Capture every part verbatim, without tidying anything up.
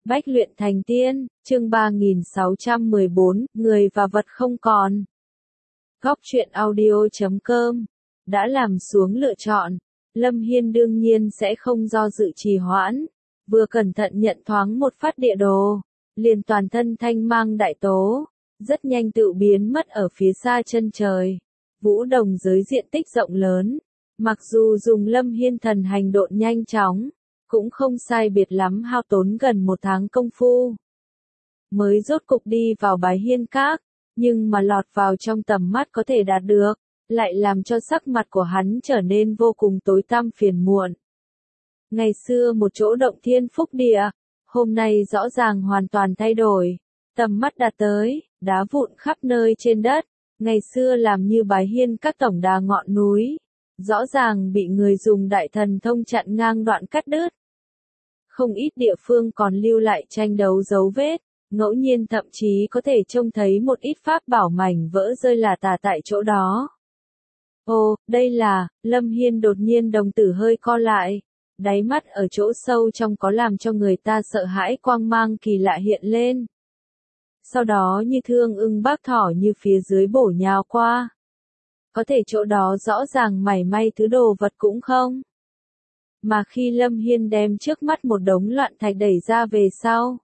Bách luyện thành tiên, chương ba nghìn sáu trăm mười bốn, người và vật không còn. Góc truyện audio chấm com đã làm xuống lựa chọn. Lâm Hiên đương nhiên sẽ không do dự trì hoãn, vừa cẩn thận nhận thoáng một phát địa đồ, liền toàn thân thanh mang đại tố, rất nhanh tự biến mất ở phía xa chân trời. Vũ đồng giới diện tích rộng lớn, mặc dù dùng Lâm Hiên thần hành độn nhanh chóng, cũng không sai biệt lắm hao tốn gần một tháng công phu. Mới rốt cục đi vào Bái Hiên Các, nhưng mà lọt vào trong tầm mắt có thể đạt được, lại làm cho sắc mặt của hắn trở nên vô cùng tối tăm phiền muộn. Ngày xưa một chỗ động thiên phúc địa, hôm nay rõ ràng hoàn toàn thay đổi, tầm mắt đạt tới, đá vụn khắp nơi trên đất, ngày xưa làm như Bái Hiên Các tổng đà ngọn núi, rõ ràng bị người dùng đại thần thông chặn ngang đoạn cắt đứt. Không ít địa phương còn lưu lại tranh đấu dấu vết, ngẫu nhiên thậm chí có thể trông thấy một ít pháp bảo mảnh vỡ rơi lả tả tại chỗ đó. Ồ, đây là, Lâm Hiên đột nhiên đồng tử hơi co lại, đáy mắt ở chỗ sâu trong có làm cho người ta sợ hãi quang mang kỳ lạ hiện lên. Sau đó như thương ưng bác thỏ như phía dưới bổ nhào qua. Có thể chỗ đó rõ ràng mảy may thứ đồ vật cũng không. Mà khi Lâm Hiên đem trước mắt một đống loạn thạch đẩy ra về sau,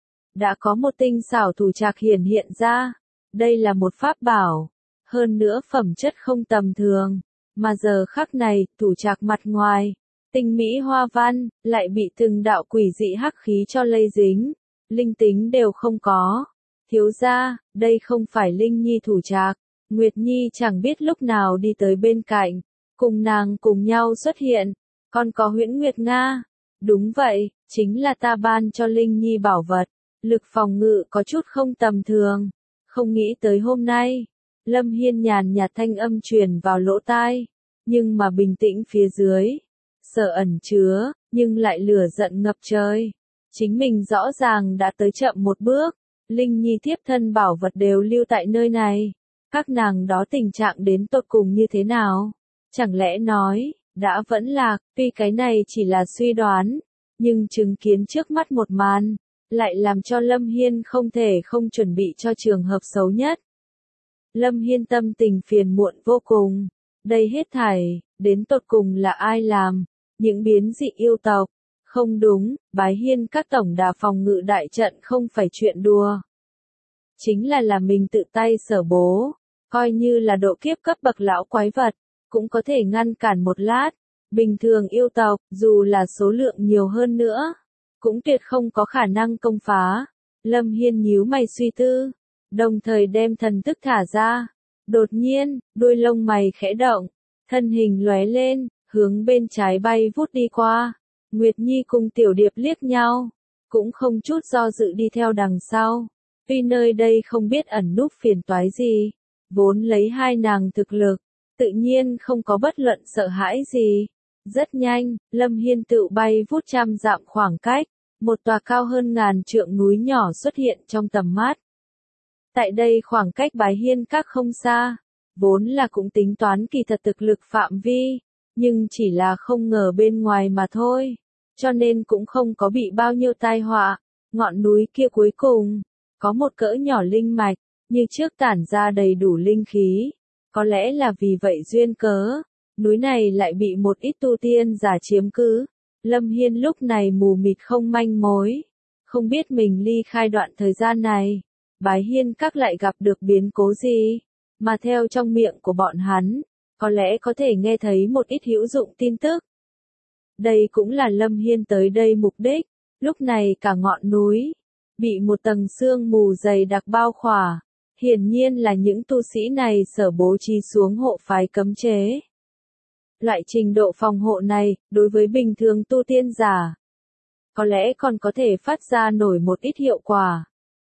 đã có một tinh xảo thủ trạc hiển hiện ra. Đây là một pháp bảo, hơn nữa phẩm chất không tầm thường, mà giờ khắc này, thủ trạc mặt ngoài, tinh mỹ hoa văn, lại bị từng đạo quỷ dị hắc khí cho lây dính, linh tính đều không có. Thiếu gia, đây không phải Linh Nhi thủ trạc. Nguyệt Nhi chẳng biết lúc nào đi tới bên cạnh, cùng nàng cùng nhau xuất hiện. Còn có Huyễn Nguyệt Nga. Đúng vậy, chính là ta ban cho Linh Nhi bảo vật, lực phòng ngự có chút không tầm thường. Không nghĩ tới hôm nay, Lâm Hiên nhàn nhạt thanh âm truyền vào lỗ tai, nhưng mà bình tĩnh phía dưới, sợ ẩn chứa, nhưng lại lửa giận ngập trời. Chính mình rõ ràng đã tới chậm một bước, Linh Nhi thiếp thân bảo vật đều lưu tại nơi này. Các nàng đó tình trạng đến tột cùng như thế nào? Chẳng lẽ nói, đã vẫn lạc, tuy cái này chỉ là suy đoán, nhưng chứng kiến trước mắt một màn, lại làm cho Lâm Hiên không thể không chuẩn bị cho trường hợp xấu nhất. Lâm Hiên tâm tình phiền muộn vô cùng, đây hết thảy, đến tột cùng là ai làm, những biến dị yêu tộc, không đúng, Bái Hiên Các tổng đà phòng ngự đại trận không phải chuyện đùa. Chính là là mình tự tay sở bố, coi như là độ kiếp cấp bậc lão quái vật, cũng có thể ngăn cản một lát. Bình thường yêu tộc, dù là số lượng nhiều hơn nữa, cũng tuyệt không có khả năng công phá. Lâm Hiên nhíu mày suy tư, đồng thời đem thần thức thả ra. Đột nhiên, đuôi lông mày khẽ động, thân hình lóe lên, hướng bên trái bay vút đi qua. Nguyệt Nhi cùng Tiểu Điệp liếc nhau, cũng không chút do dự đi theo đằng sau. Tuy nơi đây không biết ẩn núp phiền toái gì, vốn lấy hai nàng thực lực, tự nhiên không có bất luận sợ hãi gì. Rất nhanh, Lâm Hiên tự bay vút trăm dặm khoảng cách, một tòa cao hơn ngàn trượng núi nhỏ xuất hiện trong tầm mắt. Tại đây khoảng cách Bái Hiên Các không xa, vốn là cũng tính toán kỳ thật thực lực phạm vi, nhưng chỉ là không ngờ bên ngoài mà thôi, cho nên cũng không có bị bao nhiêu tai họa. Ngọn núi kia cuối cùng, có một cỡ nhỏ linh mạch, như trước tản ra đầy đủ linh khí, có lẽ là vì vậy duyên cớ. Núi này lại bị một ít tu tiên giả chiếm cứ. Lâm Hiên lúc này mù mịt không manh mối, không biết mình ly khai đoạn thời gian này, Bái Hiên Các lại gặp được biến cố gì, mà theo trong miệng của bọn hắn, có lẽ có thể nghe thấy một ít hữu dụng tin tức. Đây cũng là Lâm Hiên tới đây mục đích. Lúc này cả ngọn núi bị một tầng sương mù dày đặc bao khỏa, hiển nhiên là những tu sĩ này sở bố trí xuống hộ phái cấm chế. Loại trình độ phòng hộ này, đối với bình thường tu tiên giả, có lẽ còn có thể phát ra nổi một ít hiệu quả.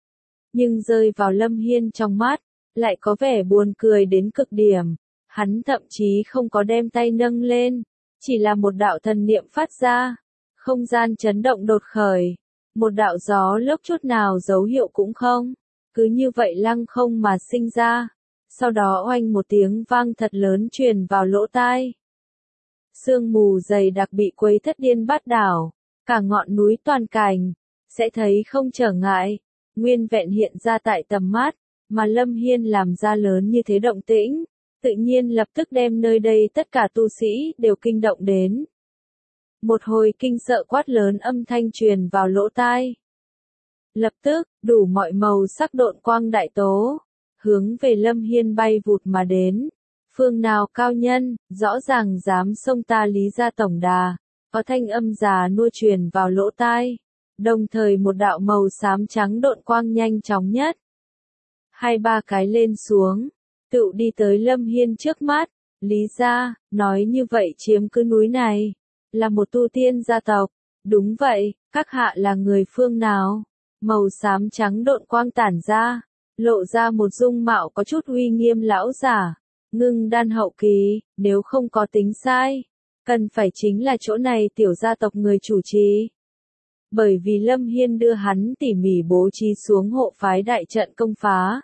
Nhưng rơi vào Lâm Hiên trong mắt, lại có vẻ buồn cười đến cực điểm. Hắn thậm chí không có đem tay nâng lên, chỉ là một đạo thần niệm phát ra. Không gian chấn động đột khởi, một đạo gió lốc chút nào dấu hiệu cũng không, cứ như vậy lăng không mà sinh ra. Sau đó oanh một tiếng vang thật lớn truyền vào lỗ tai. Sương mù dày đặc bị quấy thất điên bát đảo, cả ngọn núi toàn cảnh, sẽ thấy không trở ngại, nguyên vẹn hiện ra tại tầm mắt, mà Lâm Hiên làm ra lớn như thế động tĩnh, tự nhiên lập tức đem nơi đây tất cả tu sĩ đều kinh động đến. Một hồi kinh sợ quát lớn âm thanh truyền vào lỗ tai. Lập tức, đủ mọi màu sắc độn quang đại tố, hướng về Lâm Hiên bay vụt mà đến. Phương nào cao nhân, rõ ràng dám xông ta Lý gia tổng đà, có thanh âm già nua truyền vào lỗ tai. Đồng thời một đạo màu xám trắng độn quang nhanh chóng nhất. Hai ba cái lên xuống, tự đi tới Lâm Hiên trước mắt. Lý gia, nói như vậy chiếm cứ núi này, là một tu tiên gia tộc. Đúng vậy, các hạ là người phương nào? Màu xám trắng độn quang tản ra, lộ ra một dung mạo có chút uy nghiêm lão giả, ngưng đan hậu kỳ, nếu không có tính sai, cần phải chính là chỗ này tiểu gia tộc người chủ trì. Bởi vì Lâm Hiên đưa hắn tỉ mỉ bố trí xuống hộ phái đại trận công phá.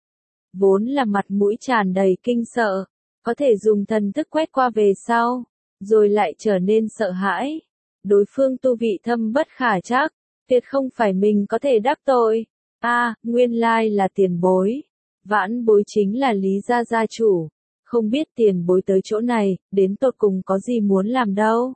Vốn là mặt mũi tràn đầy kinh sợ, có thể dùng thần thức quét qua về sau, rồi lại trở nên sợ hãi. Đối phương tu vị thâm bất khả trắc, tuyệt không phải mình có thể đắc tội. A, à, nguyên lai là tiền bối. Vãn bối chính là Lý gia gia chủ. Không biết tiền bối tới chỗ này, đến tột cùng có gì muốn làm đâu.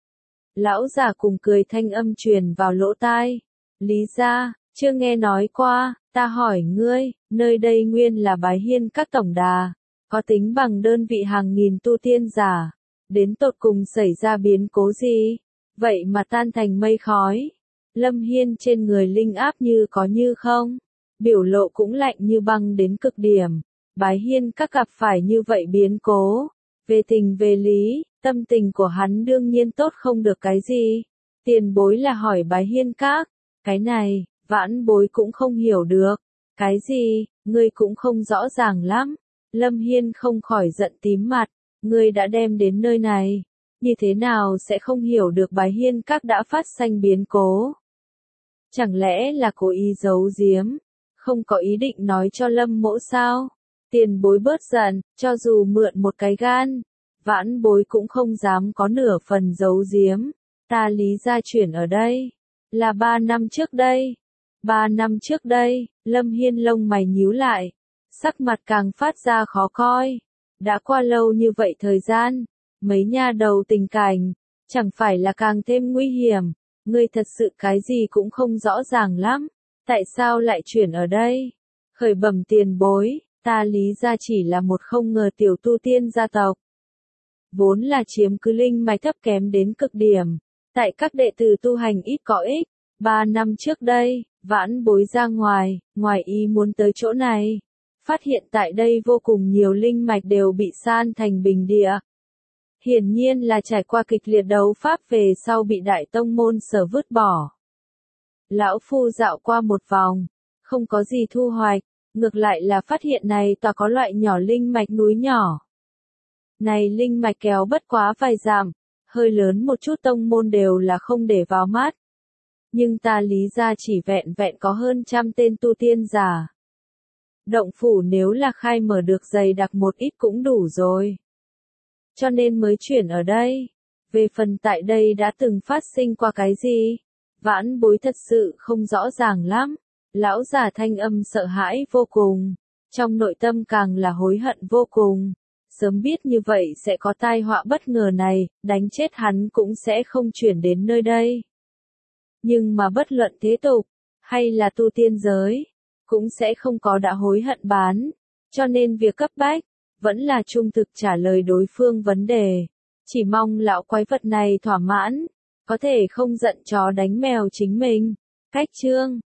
Lão già cùng cười thanh âm truyền vào lỗ tai. Lý gia, chưa nghe nói qua, ta hỏi ngươi, nơi đây nguyên là Bái Hiên các tổng đà, có tính bằng đơn vị hàng nghìn tu tiên giả. Đến tột cùng xảy ra biến cố gì? Vậy mà tan thành mây khói. Lâm Hiên trên người linh áp như có như không, biểu lộ cũng lạnh như băng đến cực điểm. Bái Hiên các gặp phải như vậy biến cố, về tình về lý, tâm tình của hắn đương nhiên tốt không được cái gì. Tiền bối là hỏi Bái Hiên các, cái này, vãn bối cũng không hiểu được. Cái gì, ngươi cũng không rõ ràng lắm. Lâm Hiên không khỏi giận tím mặt, ngươi đã đem đến nơi này, như thế nào sẽ không hiểu được Bái Hiên các đã phát sinh biến cố? Chẳng lẽ là cố ý giấu giếm, không có ý định nói cho Lâm mỗ sao? Tiền bối bớt giận, cho dù mượn một cái gan, vãn bối cũng không dám có nửa phần giấu giếm. Ta Lý gia chuyển ở đây, là ba năm trước đây. Ba năm trước đây, Lâm Hiên lông mày nhíu lại, sắc mặt càng phát ra khó coi. Đã qua lâu như vậy thời gian, mấy nha đầu tình cảnh, chẳng phải là càng thêm nguy hiểm. Ngươi thật sự cái gì cũng không rõ ràng lắm, tại sao lại chuyển ở đây? Khởi bẩm tiền bối, ta Lý gia chỉ là một không ngờ tiểu tu tiên gia tộc. Vốn là chiếm cứ linh mạch thấp kém đến cực điểm, tại các đệ tử tu hành ít có ích. Ba năm trước đây, vãn bối ra ngoài, ngoài ý muốn tới chỗ này. Phát hiện tại đây vô cùng nhiều linh mạch đều bị san thành bình địa. Hiển nhiên là trải qua kịch liệt đấu pháp về sau bị đại tông môn sở vứt bỏ. Lão phu dạo qua một vòng, không có gì thu hoạch, ngược lại là phát hiện này tòa có loại nhỏ linh mạch núi nhỏ. Này linh mạch kéo bất quá vài dặm, hơi lớn một chút tông môn đều là không để vào mắt. Nhưng ta Lý gia chỉ vẹn vẹn có hơn trăm tên tu tiên giả. Động phủ nếu là khai mở được dày đặc một ít cũng đủ rồi. Cho nên mới chuyển ở đây. Về phần tại đây đã từng phát sinh qua cái gì? Vãn bối thật sự không rõ ràng lắm. Lão già thanh âm sợ hãi vô cùng. Trong nội tâm càng là hối hận vô cùng. Sớm biết như vậy sẽ có tai họa bất ngờ này, đánh chết hắn cũng sẽ không chuyển đến nơi đây. Nhưng mà bất luận thế tục, hay là tu tiên giới, cũng sẽ không có đã hối hận bán. Cho nên việc cấp bách, vẫn là trung thực trả lời đối phương vấn đề. Chỉ mong lão quái vật này thỏa mãn, có thể không giận chó đánh mèo chính mình. Cách chương